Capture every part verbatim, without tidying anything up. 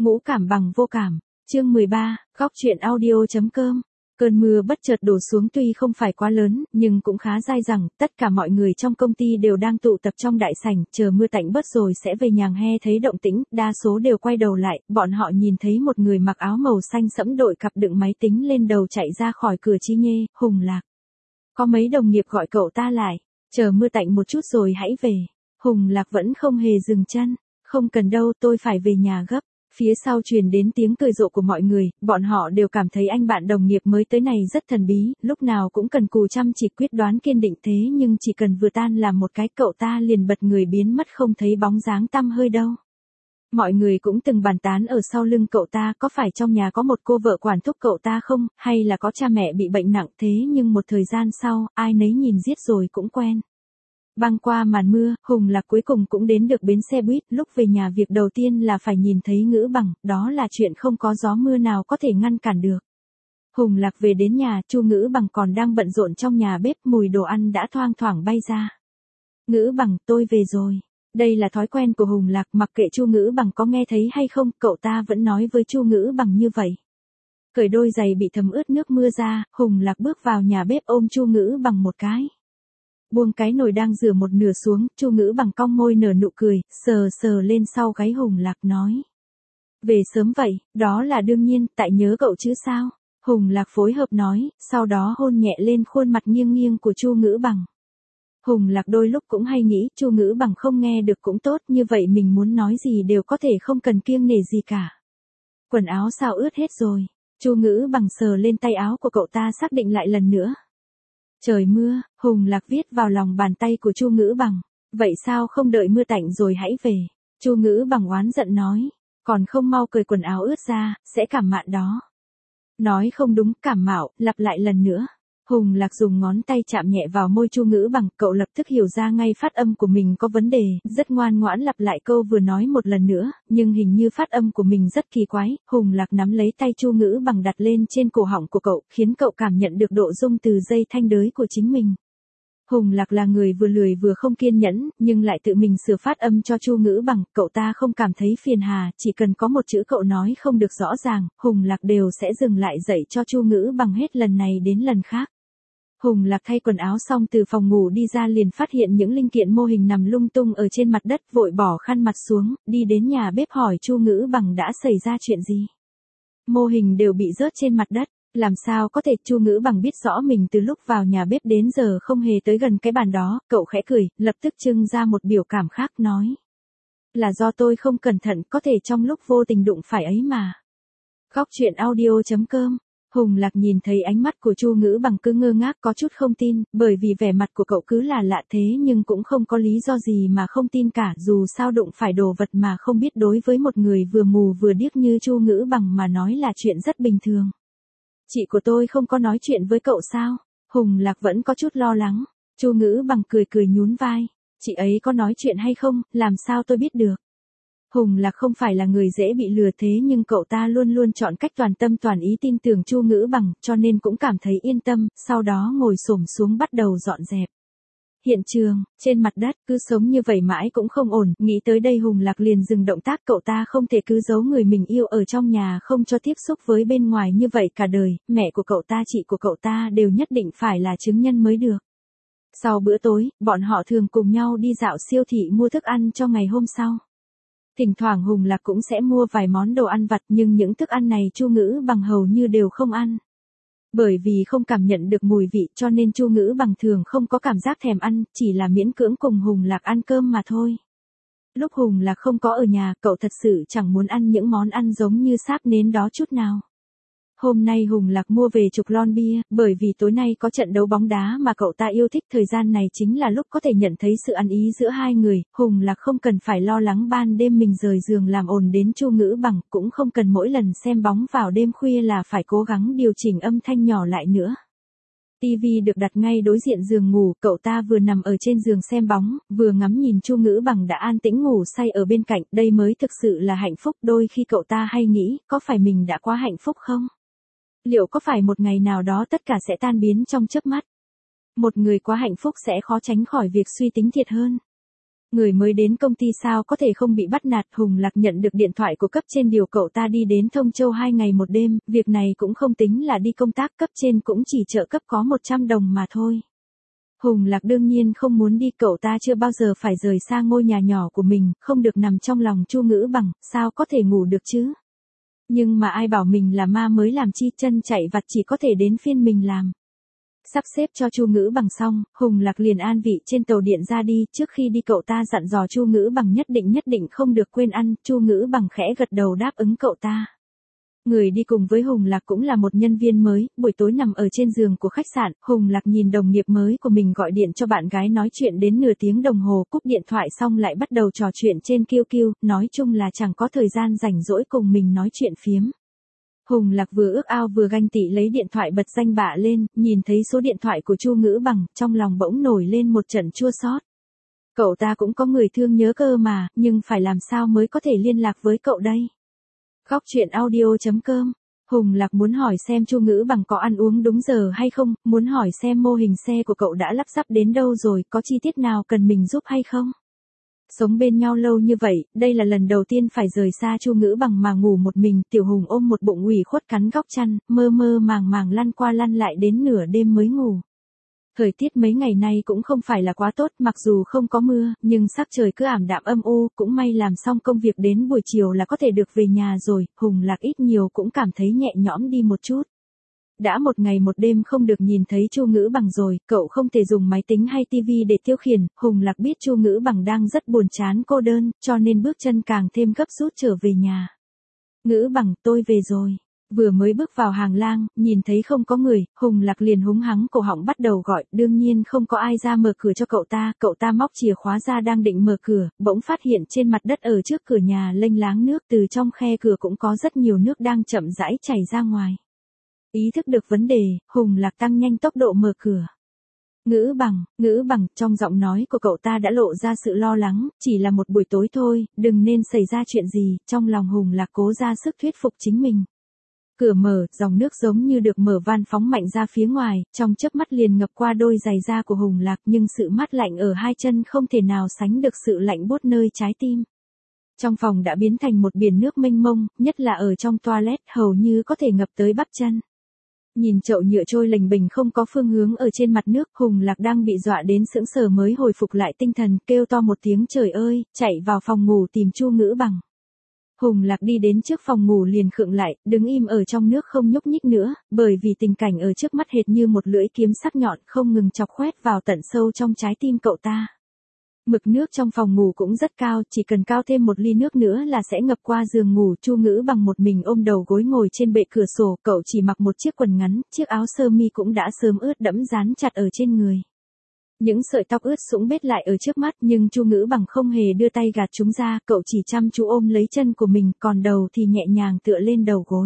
Ngũ cảm bằng vô cảm. Chương mười ba, góc truyện audio.com. Cơn mưa bất chợt đổ xuống tuy không phải quá lớn, nhưng cũng khá dai dẳng, tất cả mọi người trong công ty đều đang tụ tập trong đại sảnh, chờ mưa tạnh bớt rồi sẽ về nhà nghe thấy động tĩnh, đa số đều quay đầu lại, bọn họ nhìn thấy một người mặc áo màu xanh sẫm đội cặp đựng máy tính lên đầu chạy ra khỏi cửa chi nhê, Hùng Lạc. Có mấy đồng nghiệp gọi cậu ta lại, chờ mưa tạnh một chút rồi hãy về. Hùng Lạc vẫn không hề dừng chân, không cần đâu, tôi phải về nhà gấp. Phía sau truyền đến tiếng cười rộ của mọi người, bọn họ đều cảm thấy anh bạn đồng nghiệp mới tới này rất thần bí, lúc nào cũng cần cù chăm chỉ quyết đoán kiên định thế nhưng chỉ cần vừa tan làm một cái cậu ta liền bật người biến mất không thấy bóng dáng tăm hơi đâu. Mọi người cũng từng bàn tán ở sau lưng cậu ta có phải trong nhà có một cô vợ quản thúc cậu ta không, hay là có cha mẹ bị bệnh nặng thế nhưng một thời gian sau, ai nấy nhìn giết rồi cũng quen. Băng qua màn mưa, Hùng Lạc cuối cùng cũng đến được bến xe buýt, lúc về nhà việc đầu tiên là phải nhìn thấy Ngữ Bằng, đó là chuyện không có gió mưa nào có thể ngăn cản được. Hùng Lạc về đến nhà, Chu Ngữ Bằng còn đang bận rộn trong nhà bếp, mùi đồ ăn đã thoang thoảng bay ra. Ngữ Bằng, tôi về rồi. Đây là thói quen của Hùng Lạc, mặc kệ Chu Ngữ Bằng có nghe thấy hay không, cậu ta vẫn nói với Chu Ngữ Bằng như vậy. Cởi đôi giày bị thấm ướt nước mưa ra, Hùng Lạc bước vào nhà bếp ôm Chu Ngữ Bằng một cái. Buông cái nồi đang rửa một nửa xuống, Chu Ngữ Bằng cong môi nở nụ cười, sờ sờ lên sau gáy Hùng Lạc nói. Về sớm vậy, đó là đương nhiên, tại nhớ cậu chứ sao? Hùng Lạc phối hợp nói, sau đó hôn nhẹ lên khuôn mặt nghiêng nghiêng của Chu Ngữ Bằng. Hùng Lạc đôi lúc cũng hay nghĩ, Chu Ngữ Bằng không nghe được cũng tốt, như vậy mình muốn nói gì đều có thể không cần kiêng nể gì cả. Quần áo sao ướt hết rồi? Chu Ngữ Bằng sờ lên tay áo của cậu ta xác định lại lần nữa. Trời mưa, Hùng Lạc viết vào lòng bàn tay của Chu Ngữ Bằng. Vậy sao không đợi mưa tạnh rồi hãy về? Chu Ngữ Bằng oán giận nói. Còn không mau cởi quần áo ướt ra, sẽ cảm mạn đó. Nói không đúng, cảm mạo, lặp lại lần nữa. Hùng Lạc dùng ngón tay chạm nhẹ vào môi Chu Ngữ Bằng, cậu lập tức hiểu ra ngay phát âm của mình có vấn đề, rất ngoan ngoãn lặp lại câu vừa nói một lần nữa, nhưng hình như phát âm của mình rất kỳ quái. Hùng Lạc nắm lấy tay Chu Ngữ Bằng đặt lên trên cổ họng của cậu, khiến cậu cảm nhận được độ rung từ dây thanh đới của chính mình. Hùng Lạc là người vừa lười vừa không kiên nhẫn, nhưng lại tự mình sửa phát âm cho Chu Ngữ Bằng, cậu ta không cảm thấy phiền hà, chỉ cần có một chữ cậu nói không được rõ ràng, Hùng Lạc đều sẽ dừng lại dạy cho Chu Ngữ Bằng hết lần này đến lần khác. Hùng Lạc thay quần áo xong từ phòng ngủ đi ra liền phát hiện những linh kiện mô hình nằm lung tung ở trên mặt đất, vội bỏ khăn mặt xuống, đi đến nhà bếp hỏi Chu Ngữ Bằng đã xảy ra chuyện gì. Mô hình đều bị rớt trên mặt đất, làm sao có thể? Chu Ngữ Bằng biết rõ mình từ lúc vào nhà bếp đến giờ không hề tới gần cái bàn đó, cậu khẽ cười, lập tức trưng ra một biểu cảm khác nói. Là do tôi không cẩn thận, có thể trong lúc vô tình đụng phải ấy mà. Góc truyện audio.com. Hùng Lạc nhìn thấy ánh mắt của Chu Ngữ Bằng cứ ngơ ngác có chút không tin, bởi vì vẻ mặt của cậu cứ là lạ thế nhưng cũng không có lý do gì mà không tin cả, dù sao đụng phải đồ vật mà không biết đối với một người vừa mù vừa điếc như Chu Ngữ Bằng mà nói là chuyện rất bình thường. Chị của tôi không có nói chuyện với cậu sao? Hùng Lạc vẫn có chút lo lắng. Chu Ngữ Bằng cười cười nhún vai. Chị ấy có nói chuyện hay không, làm sao tôi biết được? Hùng Lạc không phải là người dễ bị lừa thế nhưng cậu ta luôn luôn chọn cách toàn tâm toàn ý tin tưởng Chu Ngữ Bằng, cho nên cũng cảm thấy yên tâm, sau đó ngồi xổm xuống bắt đầu dọn dẹp. Hiện trường, trên mặt đất, cứ sống như vậy mãi cũng không ổn, nghĩ tới đây Hùng Lạc liền dừng động tác, cậu ta không thể cứ giấu người mình yêu ở trong nhà không cho tiếp xúc với bên ngoài như vậy cả đời, mẹ của cậu ta, chị của cậu ta đều nhất định phải là chứng nhân mới được. Sau bữa tối, bọn họ thường cùng nhau đi dạo siêu thị mua thức ăn cho ngày hôm sau. Thỉnh thoảng Hùng Lạc cũng sẽ mua vài món đồ ăn vặt nhưng những thức ăn này Chu Ngữ Bằng hầu như đều không ăn. Bởi vì không cảm nhận được mùi vị cho nên Chu Ngữ Bằng thường không có cảm giác thèm ăn, chỉ là miễn cưỡng cùng Hùng Lạc ăn cơm mà thôi. Lúc Hùng Lạc không có ở nhà, cậu thật sự chẳng muốn ăn những món ăn giống như sáp nến đó chút nào. Hôm nay Hùng Lạc mua về chục lon bia, bởi vì tối nay có trận đấu bóng đá mà cậu ta yêu thích, thời gian này chính là lúc có thể nhận thấy sự ăn ý giữa hai người, Hùng Lạc không cần phải lo lắng ban đêm mình rời giường làm ồn đến Chu Ngữ Bằng, cũng không cần mỗi lần xem bóng vào đêm khuya là phải cố gắng điều chỉnh âm thanh nhỏ lại nữa. ti vi được đặt ngay đối diện giường ngủ, cậu ta vừa nằm ở trên giường xem bóng, vừa ngắm nhìn Chu Ngữ Bằng đã an tĩnh ngủ say ở bên cạnh, đây mới thực sự là hạnh phúc, đôi khi cậu ta hay nghĩ, có phải mình đã quá hạnh phúc không? Liệu có phải một ngày nào đó tất cả sẽ tan biến trong chớp mắt? Một người quá hạnh phúc sẽ khó tránh khỏi việc suy tính thiệt hơn. Người mới đến công ty sao có thể không bị bắt nạt. Hùng Lạc nhận được điện thoại của cấp trên điều cậu ta đi đến Thông Châu hai ngày một đêm, việc này cũng không tính là đi công tác, cấp trên cũng chỉ trợ cấp có một trăm đồng mà thôi. Hùng Lạc đương nhiên không muốn đi, cậu ta chưa bao giờ phải rời xa ngôi nhà nhỏ của mình, không được nằm trong lòng Chu Ngữ Bằng, sao có thể ngủ được chứ? Nhưng mà ai bảo mình là ma mới làm chi, chân chạy vặt chỉ có thể đến phiên mình làm. Sắp xếp cho Chu Ngữ Bằng xong, Hùng Lạc liền an vị trên tàu điện ra đi, trước khi đi cậu ta dặn dò Chu Ngữ Bằng nhất định nhất định không được quên ăn, Chu Ngữ Bằng khẽ gật đầu đáp ứng cậu ta. Người đi cùng với Hùng Lạc cũng là một nhân viên mới, buổi tối nằm ở trên giường của khách sạn, Hùng Lạc nhìn đồng nghiệp mới của mình gọi điện cho bạn gái nói chuyện đến nửa tiếng đồng hồ, cúp điện thoại xong lại bắt đầu trò chuyện trên Q Q, nói chung là chẳng có thời gian rảnh rỗi cùng mình nói chuyện phiếm. Hùng Lạc vừa ước ao vừa ganh tị lấy điện thoại bật danh bạ lên, nhìn thấy số điện thoại của Chu Ngữ Bằng, trong lòng bỗng nổi lên một trận chua xót. Cậu ta cũng có người thương nhớ cơ mà, nhưng phải làm sao mới có thể liên lạc với cậu đây? Góc truyện audio chấm com. Hùng Lạc muốn hỏi xem Chu Ngữ Bằng có ăn uống đúng giờ hay không, muốn hỏi xem mô hình xe của cậu đã lắp ráp đến đâu rồi, có chi tiết nào cần mình giúp hay không? Sống bên nhau lâu như vậy, đây là lần đầu tiên phải rời xa Chu Ngữ Bằng mà ngủ một mình, Tiểu Hùng ôm một bụng ủy khuất cắn góc chăn, mơ mơ màng màng lăn qua lăn lại đến nửa đêm mới ngủ. Thời tiết mấy ngày nay cũng không phải là quá tốt, mặc dù không có mưa, nhưng sắc trời cứ ảm đạm âm u, cũng may làm xong công việc đến buổi chiều là có thể được về nhà rồi, Hùng Lạc ít nhiều cũng cảm thấy nhẹ nhõm đi một chút. Đã một ngày một đêm không được nhìn thấy Chu Ngữ Bằng rồi, cậu không thể dùng máy tính hay tivi để tiêu khiển, Hùng Lạc biết Chu Ngữ Bằng đang rất buồn chán cô đơn, cho nên bước chân càng thêm gấp rút trở về nhà. Ngữ Bằng, tôi về rồi. Vừa mới bước vào hàng lang, nhìn thấy không có người, Hùng Lạc liền húng hắng cổ họng bắt đầu gọi, đương nhiên không có ai ra mở cửa cho cậu ta, cậu ta móc chìa khóa ra đang định mở cửa, bỗng phát hiện trên mặt đất ở trước cửa nhà lênh láng nước, từ trong khe cửa cũng có rất nhiều nước đang chậm rãi chảy ra ngoài. Ý thức được vấn đề, Hùng Lạc tăng nhanh tốc độ mở cửa. Ngữ Bằng, Ngữ Bằng, trong giọng nói của cậu ta đã lộ ra sự lo lắng, chỉ là một buổi tối thôi, đừng nên xảy ra chuyện gì, trong lòng Hùng Lạc cố ra sức thuyết phục chính mình. Cửa mở, dòng nước giống như được mở van phóng mạnh ra phía ngoài, trong chớp mắt liền ngập qua đôi giày da của Hùng Lạc, nhưng sự mát lạnh ở hai chân không thể nào sánh được sự lạnh buốt nơi trái tim. Trong phòng đã biến thành một biển nước mênh mông, nhất là ở trong toilet hầu như có thể ngập tới bắp chân. Nhìn chậu nhựa trôi lềnh bềnh không có phương hướng ở trên mặt nước, Hùng Lạc đang bị dọa đến sững sờ mới hồi phục lại tinh thần, kêu to một tiếng trời ơi, chạy vào phòng ngủ tìm Chu Ngữ Bằng. Hùng Lạc đi đến trước phòng ngủ liền khựng lại, đứng im ở trong nước không nhúc nhích nữa, bởi vì tình cảnh ở trước mắt hệt như một lưỡi kiếm sắc nhọn không ngừng chọc khoét vào tận sâu trong trái tim cậu ta. Mực nước trong phòng ngủ cũng rất cao, chỉ cần cao thêm một ly nước nữa là sẽ ngập qua giường ngủ. Chu Ngữ Bằng một mình ôm đầu gối ngồi trên bệ cửa sổ, cậu chỉ mặc một chiếc quần ngắn, chiếc áo sơ mi cũng đã sớm ướt đẫm dán chặt ở trên người. Những sợi tóc ướt sũng bết lại ở trước mắt, nhưng Chu Ngữ Bằng không hề đưa tay gạt chúng ra, cậu chỉ chăm chú ôm lấy chân của mình, còn đầu thì nhẹ nhàng tựa lên đầu gối.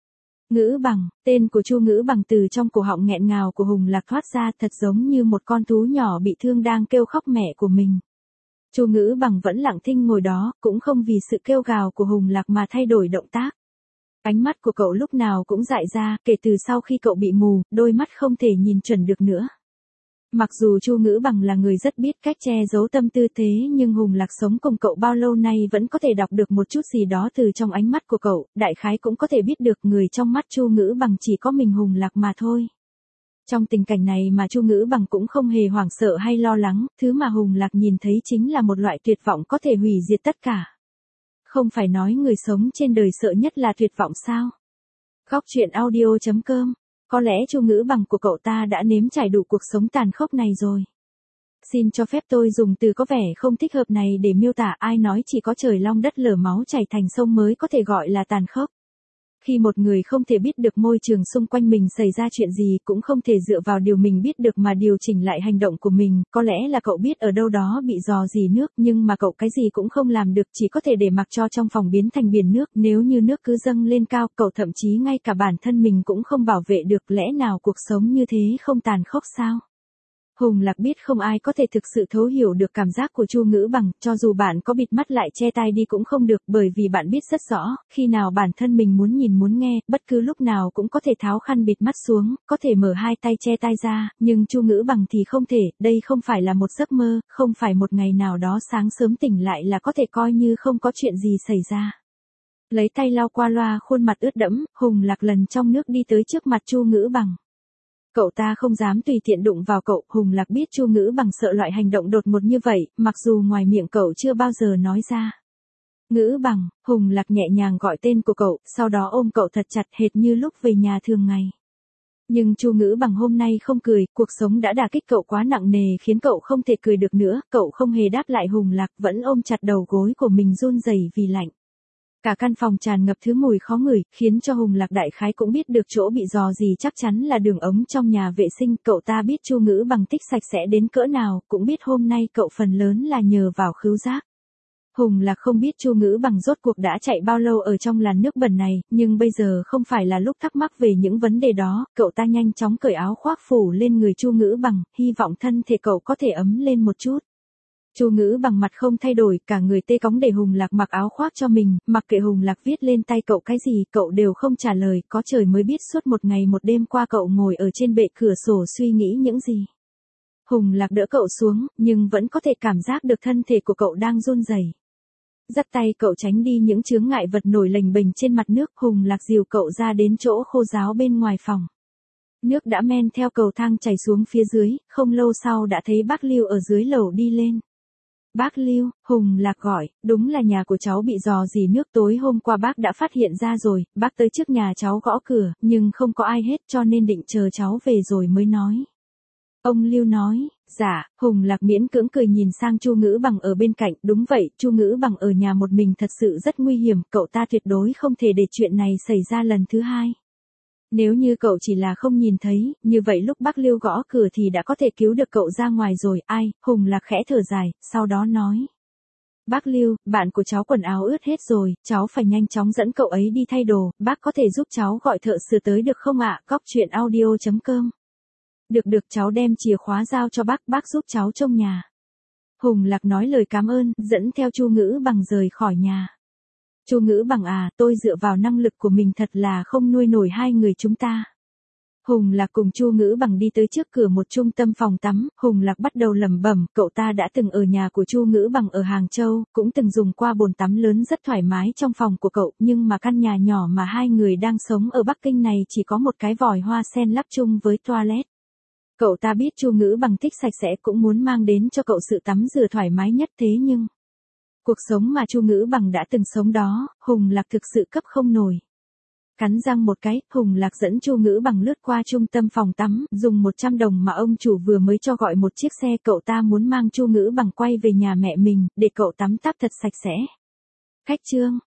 Ngữ Bằng, tên của Chu Ngữ Bằng từ trong cổ họng nghẹn ngào của Hùng Lạc thoát ra, thật giống như một con thú nhỏ bị thương đang kêu khóc mẹ của mình. Chu Ngữ Bằng vẫn lặng thinh ngồi đó, cũng không vì sự kêu gào của Hùng Lạc mà thay đổi động tác. Ánh mắt của cậu lúc nào cũng dại ra, kể từ sau khi cậu bị mù, đôi mắt không thể nhìn chuẩn được nữa. Mặc dù Chu Ngữ Bằng là người rất biết cách che giấu tâm tư thế, nhưng Hùng Lạc sống cùng cậu bao lâu nay vẫn có thể đọc được một chút gì đó từ trong ánh mắt của cậu, đại khái cũng có thể biết được người trong mắt Chu Ngữ Bằng chỉ có mình Hùng Lạc mà thôi. Trong tình cảnh này mà Chu Ngữ Bằng cũng không hề hoảng sợ hay lo lắng, thứ mà Hùng Lạc nhìn thấy chính là một loại tuyệt vọng có thể hủy diệt tất cả. Không phải nói người sống trên đời sợ nhất là tuyệt vọng sao? Góc truyện audio chấm com. Có lẽ Chu Ngữ Bằng của cậu ta đã nếm trải đủ cuộc sống tàn khốc này rồi. Xin cho phép tôi dùng từ có vẻ không thích hợp này để miêu tả, ai nói chỉ có trời long đất lở máu chảy thành sông mới có thể gọi là tàn khốc. Khi một người không thể biết được môi trường xung quanh mình xảy ra chuyện gì, cũng không thể dựa vào điều mình biết được mà điều chỉnh lại hành động của mình, có lẽ là cậu biết ở đâu đó bị rò rỉ nước, nhưng mà cậu cái gì cũng không làm được, chỉ có thể để mặc cho trong phòng biến thành biển nước, nếu như nước cứ dâng lên cao, cậu thậm chí ngay cả bản thân mình cũng không bảo vệ được, lẽ nào cuộc sống như thế không tàn khốc sao? Hùng Lạc biết không ai có thể thực sự thấu hiểu được cảm giác của Chu Ngữ Bằng, cho dù bạn có bịt mắt lại che tai đi cũng không được, bởi vì bạn biết rất rõ, khi nào bản thân mình muốn nhìn muốn nghe, bất cứ lúc nào cũng có thể tháo khăn bịt mắt xuống, có thể mở hai tay che tai ra, nhưng Chu Ngữ Bằng thì không thể, đây không phải là một giấc mơ, không phải một ngày nào đó sáng sớm tỉnh lại là có thể coi như không có chuyện gì xảy ra. Lấy tay lau qua loa khuôn mặt ướt đẫm, Hùng Lạc lần trong nước đi tới trước mặt Chu Ngữ Bằng. Cậu ta không dám tùy tiện đụng vào cậu, Hùng Lạc biết Chu Ngữ Bằng sợ loại hành động đột ngột như vậy, mặc dù ngoài miệng cậu chưa bao giờ nói ra. Ngữ Bằng, Hùng Lạc nhẹ nhàng gọi tên của cậu, sau đó ôm cậu thật chặt hệt như lúc về nhà thường ngày. Nhưng Chu Ngữ Bằng hôm nay không cười, cuộc sống đã đả kích cậu quá nặng nề khiến cậu không thể cười được nữa, cậu không hề đáp lại Hùng Lạc, vẫn ôm chặt đầu gối của mình run rẩy vì lạnh. Cả căn phòng tràn ngập thứ mùi khó ngửi, khiến cho Hùng Lạc đại khái cũng biết được chỗ bị rò gì chắc chắn là đường ống trong nhà vệ sinh, cậu ta biết Chu Ngữ Bằng thích sạch sẽ đến cỡ nào, cũng biết hôm nay cậu phần lớn là nhờ vào khứu giác. Hùng Lạc không biết Chu Ngữ Bằng rốt cuộc đã chạy bao lâu ở trong làn nước bẩn này, nhưng bây giờ không phải là lúc thắc mắc về những vấn đề đó, cậu ta nhanh chóng cởi áo khoác phủ lên người Chu Ngữ Bằng, hy vọng thân thể cậu có thể ấm lên một chút. Chu Ngữ Bằng mặt không thay đổi, cả người tê cóng để Hùng Lạc mặc áo khoác cho mình, mặc kệ Hùng Lạc viết lên tay cậu cái gì, cậu đều không trả lời, có trời mới biết suốt một ngày một đêm qua cậu ngồi ở trên bệ cửa sổ suy nghĩ những gì. Hùng Lạc đỡ cậu xuống, nhưng vẫn có thể cảm giác được thân thể của cậu đang run rẩy. Dắt tay cậu tránh đi những chướng ngại vật nổi lềnh bềnh trên mặt nước, Hùng Lạc dìu cậu ra đến chỗ khô ráo bên ngoài phòng. Nước đã men theo cầu thang chảy xuống phía dưới, không lâu sau đã thấy bác Lưu ở dưới lầu đi lên. Bác Lưu, Hùng Lạc gọi, đúng là nhà của cháu bị rò rỉ nước tối hôm qua bác đã phát hiện ra rồi, bác tới trước nhà cháu gõ cửa, nhưng không có ai hết cho nên định chờ cháu về rồi mới nói. Ông Lưu nói, dạ, Hùng Lạc miễn cưỡng cười nhìn sang Chu Ngữ Bằng ở bên cạnh, đúng vậy, Chu Ngữ Bằng ở nhà một mình thật sự rất nguy hiểm, cậu ta tuyệt đối không thể để chuyện này xảy ra lần thứ hai. Nếu như cậu chỉ là không nhìn thấy, như vậy lúc bác Lưu gõ cửa thì đã có thể cứu được cậu ra ngoài rồi, ai, Hùng Lạc khẽ thở dài, sau đó nói. Bác Lưu, bạn của cháu quần áo ướt hết rồi, cháu phải nhanh chóng dẫn cậu ấy đi thay đồ, bác có thể giúp cháu gọi thợ sửa tới được không ạ, góc chuyện audio chấm com. Được được cháu đem chìa khóa giao cho bác, bác giúp cháu trông nhà. Hùng Lạc nói lời cảm ơn, dẫn theo Chu Ngữ Bằng rời khỏi nhà. Chu Ngữ Bằng à, tôi dựa vào năng lực của mình thật là không nuôi nổi hai người chúng ta. Hùng Lạc cùng Chu Ngữ Bằng đi tới trước cửa một trung tâm phòng tắm, Hùng Lạc bắt đầu lẩm bẩm, cậu ta đã từng ở nhà của Chu Ngữ Bằng ở Hàng Châu, cũng từng dùng qua bồn tắm lớn rất thoải mái trong phòng của cậu, nhưng mà căn nhà nhỏ mà hai người đang sống ở Bắc Kinh này chỉ có một cái vòi hoa sen lắp chung với toilet. Cậu ta biết Chu Ngữ Bằng thích sạch sẽ cũng muốn mang đến cho cậu sự tắm rửa thoải mái nhất, thế nhưng cuộc sống mà Chu Ngữ Bằng đã từng sống đó, Hùng Lạc thực sự cấp không nổi. Cắn răng một cái, Hùng Lạc dẫn Chu Ngữ Bằng lướt qua trung tâm phòng tắm, dùng một trăm đồng mà ông chủ vừa mới cho gọi một chiếc xe, cậu ta muốn mang Chu Ngữ Bằng quay về nhà mẹ mình, để cậu tắm táp thật sạch sẽ. Khách trương,